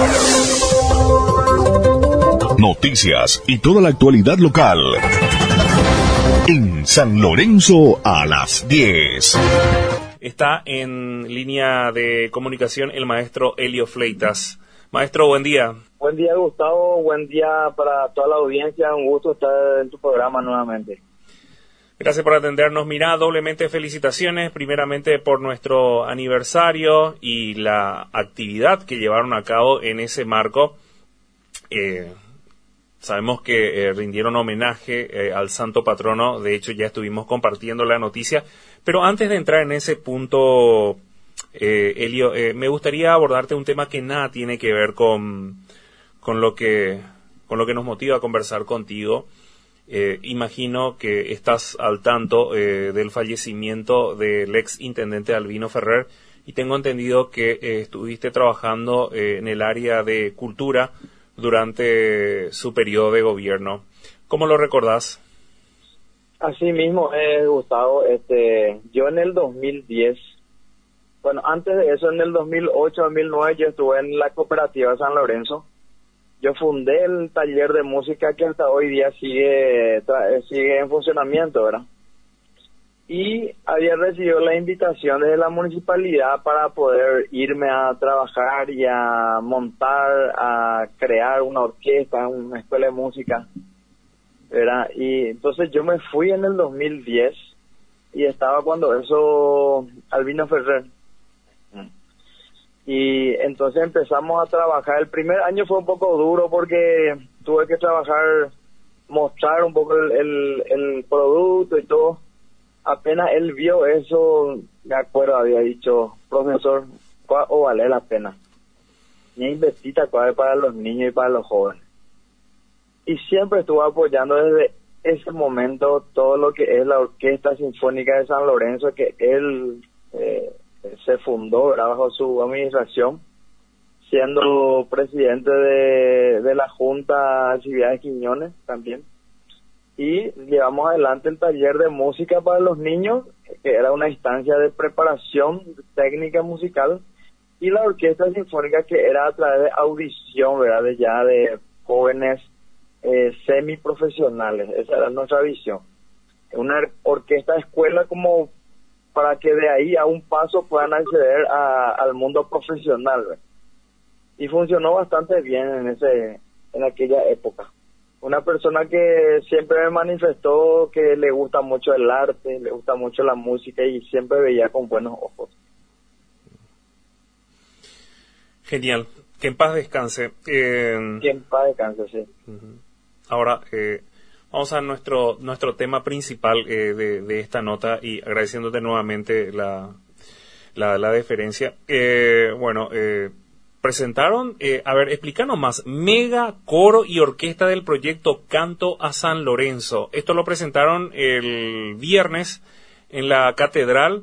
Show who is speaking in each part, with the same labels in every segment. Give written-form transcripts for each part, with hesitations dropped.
Speaker 1: Noticias y toda la actualidad local. En San Lorenzo a las 10.
Speaker 2: Está en línea de comunicación el maestro Elio Fleitas. Maestro, buen día.
Speaker 3: Buen día, Gustavo. Buen día para toda la audiencia. Un gusto estar en tu programa nuevamente.
Speaker 2: Gracias por atendernos. Mira, doblemente felicitaciones, primeramente por nuestro aniversario y la actividad que llevaron a cabo en ese marco. Sabemos que rindieron homenaje al santo patrono, de hecho ya estuvimos compartiendo la noticia, pero antes de entrar en ese punto, Elio, me gustaría abordarte un tema que nada tiene que ver con lo que nos motiva a conversar contigo. Imagino que estás al tanto del fallecimiento del ex intendente Albino Ferrer y tengo entendido que estuviste trabajando en el área de cultura durante su periodo de gobierno. ¿Cómo lo recordás?
Speaker 3: Así mismo, Gustavo. Yo en el 2010, bueno, antes de eso, en el 2008-2009, yo estuve en la cooperativa San Lorenzo. Yo fundé el taller de música que hasta hoy día sigue en funcionamiento, ¿verdad? Y había recibido la invitación desde la municipalidad para poder irme a trabajar y a montar, a crear una orquesta, una escuela de música, ¿verdad? Y entonces yo me fui en el 2010 y estaba cuando eso, Albino Ferrer. Y entonces empezamos a trabajar. El primer año fue un poco duro porque tuve que trabajar, mostrar un poco el producto y todo. Apenas él vio eso, me acuerdo, había dicho, profesor, ¿cuál vale la pena? Ni investita cuál para los niños y para los jóvenes. Y siempre estuve apoyando desde ese momento todo lo que es la Orquesta Sinfónica de San Lorenzo, que él se fundó, ¿verdad?, bajo su administración, siendo presidente de la Junta de Actividades Quiñones también. Y llevamos adelante el taller de música para los niños, que era una instancia de preparación técnica musical, y la orquesta sinfónica, que era a través de audición, ¿verdad?, de jóvenes semiprofesionales. Esa era nuestra visión. Una orquesta escuela como para que de ahí a un paso puedan acceder al mundo profesional, ¿verdad? Y funcionó bastante bien en aquella época. Una persona que siempre me manifestó que le gusta mucho el arte, le gusta mucho la música y siempre veía con buenos ojos.
Speaker 2: Genial. Que en paz descanse.
Speaker 3: Que en paz descanse, sí.
Speaker 2: Ahora, vamos a nuestro tema principal de esta nota y agradeciéndote nuevamente la deferencia. Presentaron, explícanos más, mega coro y orquesta del proyecto Canto a San Lorenzo. Esto lo presentaron el viernes en la catedral.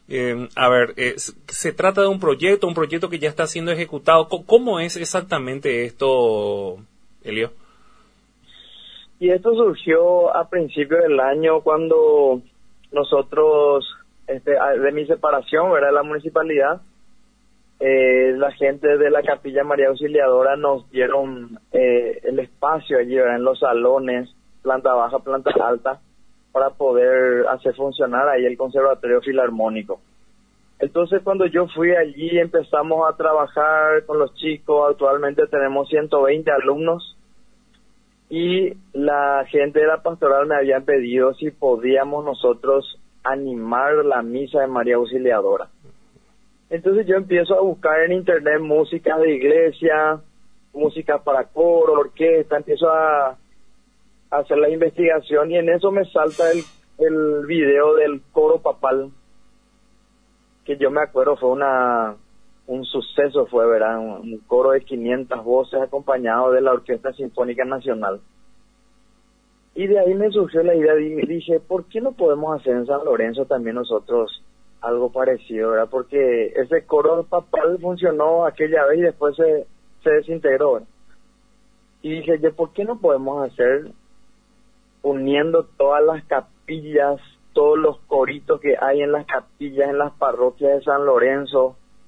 Speaker 2: Se trata de un proyecto que ya está siendo ejecutado. ¿Cómo es exactamente esto, Elio?
Speaker 3: Y esto surgió a principios del año cuando nosotros, de mi separación, ¿verdad?, de la municipalidad, la gente de la Capilla María Auxiliadora nos dieron el espacio allí, ¿verdad?, en los salones, planta baja, planta alta, para poder hacer funcionar ahí el Conservatorio Filarmónico. Entonces, cuando yo fui allí, empezamos a trabajar con los chicos. Actualmente tenemos 120 alumnos y la gente de la pastoral me habían pedido si podíamos nosotros animar la misa de María Auxiliadora. Entonces yo empiezo a buscar en internet música de iglesia, música para coro, orquesta, empiezo a hacer la investigación y en eso me salta el video del coro papal, que yo me acuerdo fue un suceso, ¿verdad? Un coro de 500 voces acompañado de la Orquesta Sinfónica Nacional. Y de ahí me surgió la idea, dije, ¿por qué no podemos hacer en San Lorenzo también nosotros algo parecido, ¿verdad? Porque ese coro papal funcionó aquella vez y después se desintegró, ¿verdad? Y dije, ¿por qué no podemos hacer uniendo todas las capillas, todos los coritos que hay en las capillas, en las parroquias de San Lorenzo,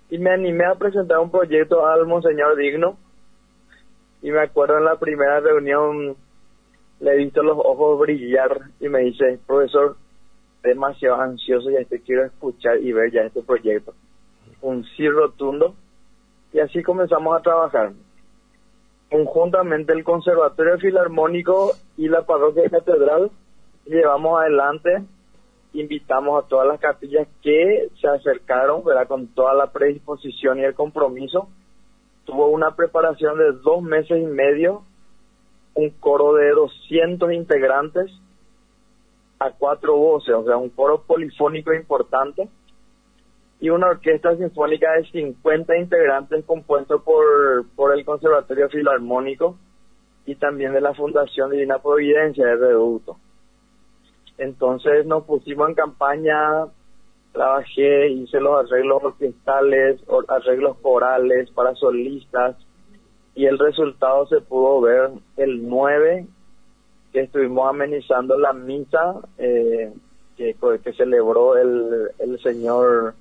Speaker 3: y me animé a presentar un proyecto al Monseñor Digno. Y me acuerdo en la primera reunión le he visto los ojos brillar y me dice: profesor, demasiado ansioso, ya te quiero escuchar y ver ya este proyecto. Un sí rotundo, y así comenzamos a trabajar. Conjuntamente el Conservatorio Filarmónico y la Parroquia Catedral llevamos adelante, invitamos a todas las capillas que se acercaron, ¿verdad?, con toda la predisposición y el compromiso. Tuvo una preparación de 2 meses y medio, un coro de 200 integrantes a 4 voces, o sea, un coro polifónico importante, y una orquesta sinfónica de 50 integrantes compuesto por el Conservatorio Filarmónico y también de la Fundación Divina Providencia de Reducto. Entonces nos pusimos en campaña, trabajé, hice los arreglos orquestales, arreglos corales para solistas, y el resultado se pudo ver el 9, que estuvimos amenizando la misa que celebró el señor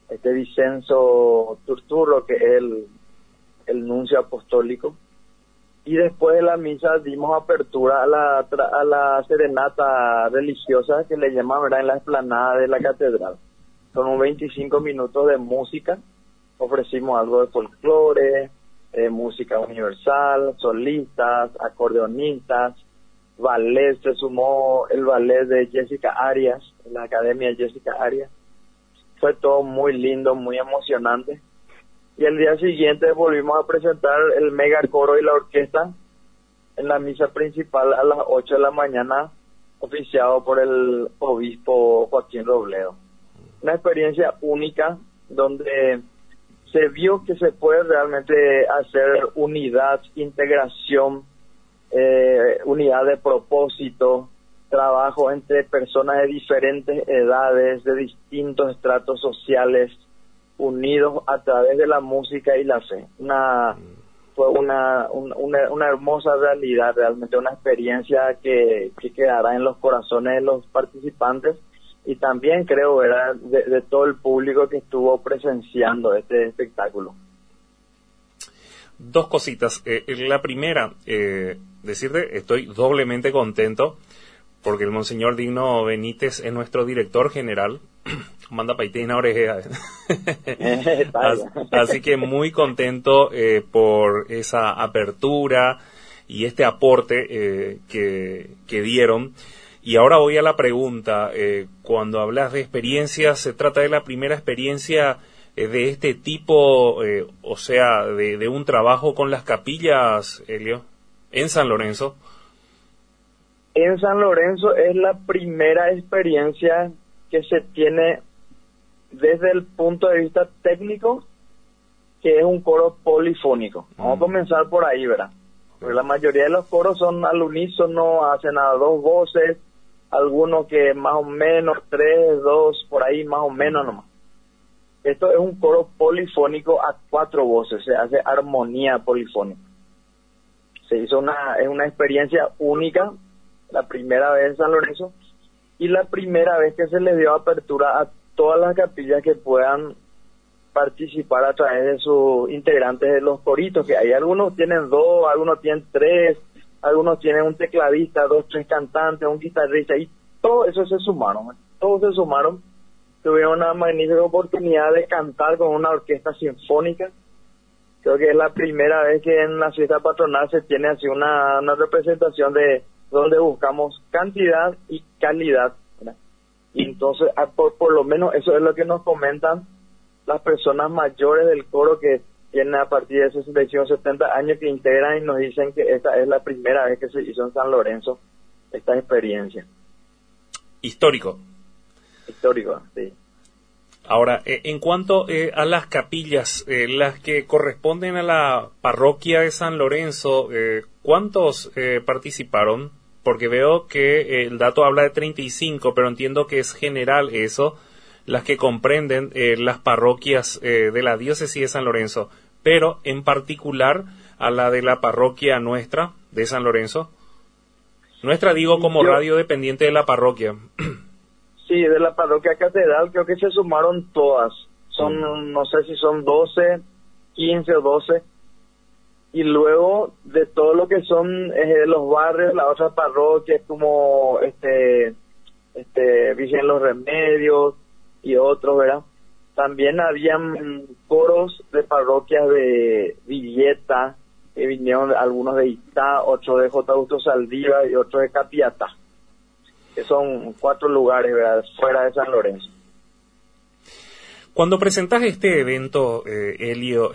Speaker 3: Vicenzo Turturro, que es el nuncio apostólico. Y después de la misa dimos apertura a la serenata religiosa, que le llaman, ¿verdad?, en la explanada de la catedral. Son unos 25 minutos de música. Ofrecimos algo de folclore, música universal, solistas, acordeonistas, ballet. Se sumó el ballet de Jessica Arias, la Academia Jessica Arias. Fue todo muy lindo, muy emocionante. Y el día siguiente volvimos a presentar el mega coro y la orquesta en la misa principal a las 8 de la mañana, oficiado por el obispo Joaquín Robledo. Una experiencia única donde se vio que se puede realmente hacer unidad, integración, unidad de propósito, trabajo entre personas de diferentes edades, de distintos estratos sociales, unidos a través de la música y la fe. Fue una hermosa realidad, realmente una experiencia que quedará en los corazones de los participantes, y también creo, ¿verdad?, de todo el público que estuvo presenciando este espectáculo.
Speaker 2: 2 cositas. La primera, decirte, estoy doblemente contento porque el Monseñor Digno Benítez es nuestro director general. Manda paitina oreja. Así que muy contento por esa apertura y este aporte que dieron. Y ahora voy a la pregunta. Cuando hablas de experiencias, ¿se trata de la primera experiencia de este tipo, o sea, de un trabajo con las capillas, Elio, en San Lorenzo?
Speaker 3: En San Lorenzo es la primera experiencia que se tiene desde el punto de vista técnico, que es un coro polifónico. Vamos a comenzar por ahí, ¿verdad? Porque la mayoría de los coros son al unísono, hacen a 2 voces, algunos que más o menos 3, 2, por ahí más o menos nomás. Esto es un coro polifónico a 4 voces, se hace armonía polifónica. Es una experiencia única, la primera vez en San Lorenzo, y la primera vez que se le dio apertura a todas las capillas que puedan participar a través de sus integrantes de los coritos, que hay algunos tienen 2, algunos tienen 3, algunos tienen un tecladista, 2, 3 cantantes, un guitarrista, y todo eso todos se sumaron, tuvieron una magnífica oportunidad de cantar con una orquesta sinfónica. Creo que es la primera vez que en la fiesta patronal se tiene así una representación de donde buscamos cantidad y calidad, ¿verdad? Y entonces, por lo menos eso es lo que nos comentan las personas mayores del coro, que tienen a partir de 65, 70 años, que integran, y nos dicen que esta es la primera vez que se hizo en San Lorenzo esta experiencia.
Speaker 2: Histórico,
Speaker 3: sí.
Speaker 2: Ahora, en cuanto a las capillas, las que corresponden a la parroquia de San Lorenzo, ¿cuántos participaron? Porque veo que el dato habla de 35, pero entiendo que es general eso, las que comprenden las parroquias de la diócesis de San Lorenzo, pero en particular a la de la parroquia nuestra de San Lorenzo. Nuestra digo como radio dependiente de la parroquia.
Speaker 3: Sí, de la parroquia catedral creo que se sumaron todas. Son, no sé si son 12, 15 o 12. Y luego de todo lo que son los barrios, las otras parroquias como Virgen Los Remedios y otros, ¿verdad? También habían coros de parroquias de Villeta, que vinieron algunos de Itá, otros de J. Augusto Saldívar y otros de Capiatá, que son 4 lugares, ¿verdad?, fuera de San Lorenzo.
Speaker 2: Cuando presentas este evento, Elio,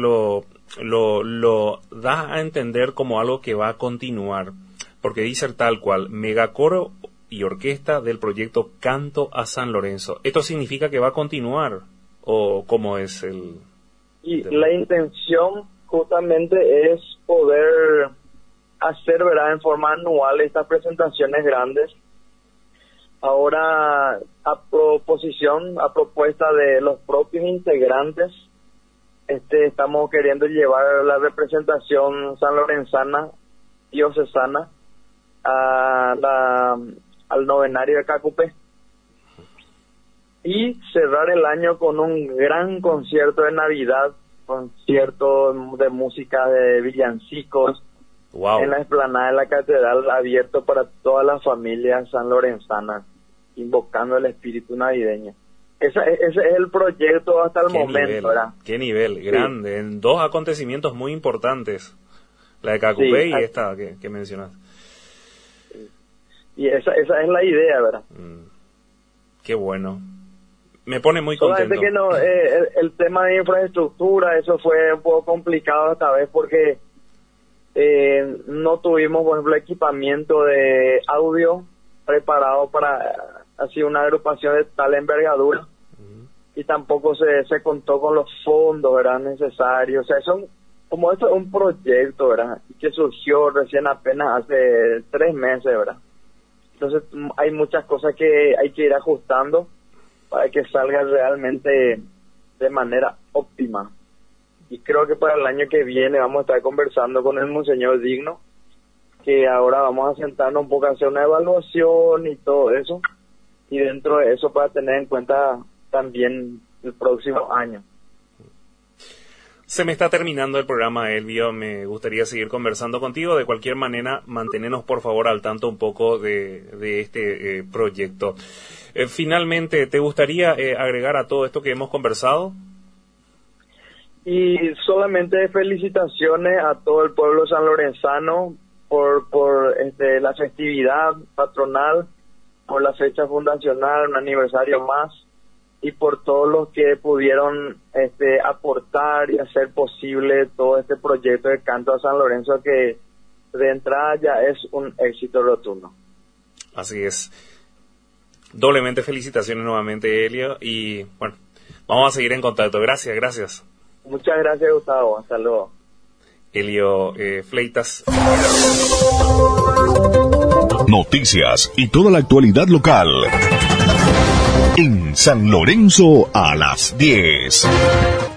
Speaker 2: lo das a entender como algo que va a continuar, porque dice tal cual, megacoro y orquesta del proyecto Canto a San Lorenzo. ¿Esto significa que va a continuar o cómo es el...?
Speaker 3: Y la intención justamente es poder hacer, ¿verdad?, en forma anual estas presentaciones grandes. Ahora, a propuesta de los propios integrantes, estamos queriendo llevar la representación sanlorenzana, diocesana, al novenario de Cacupé y cerrar el año con un gran concierto de Navidad, concierto de música de villancicos. Wow. En la explanada de la catedral, abierto para todas las familias sanlorenzanas, invocando el espíritu navideño. Ese es el proyecto hasta el momento, ¿verdad?
Speaker 2: Qué nivel, grande, sí. En 2 acontecimientos muy importantes, la de Cacupé y esta que mencionaste.
Speaker 3: Y esa es la idea, ¿verdad?
Speaker 2: Qué bueno. Me pone muy contento.
Speaker 3: Solamente que no, el tema de infraestructura, eso fue un poco complicado esta vez porque no tuvimos, por ejemplo, equipamiento de audio preparado para así una agrupación de tal envergadura, y tampoco se contó con los fondos, ¿verdad?, necesarios. O sea, como esto es un proyecto, ¿verdad?, que surgió recién apenas hace 3 meses, ¿verdad? Entonces hay muchas cosas que hay que ir ajustando para que salga realmente de manera óptima. Y creo que para el año que viene vamos a estar conversando con el Monseñor Digno, que ahora vamos a sentarnos un poco a hacer una evaluación y todo eso, y dentro de eso para tener en cuenta también el próximo año.
Speaker 2: Se me está terminando el programa, Elvio. Me gustaría seguir conversando contigo. De cualquier manera, mantenernos por favor al tanto un poco de este proyecto. Finalmente, ¿te gustaría agregar a todo esto que hemos conversado?
Speaker 3: Y solamente felicitaciones a todo el pueblo sanlorenzano por la festividad patronal, por la fecha fundacional, un aniversario más, y por todos los que pudieron aportar y hacer posible todo este proyecto de Canto a San Lorenzo, que de entrada ya es un éxito rotundo.
Speaker 2: Así es. Doblemente felicitaciones nuevamente, Elio, y bueno, vamos a seguir en contacto. Gracias.
Speaker 3: Muchas gracias, Gustavo. Hasta luego.
Speaker 2: Elio Fleitas.
Speaker 1: Noticias y toda la actualidad local en San Lorenzo a las 10.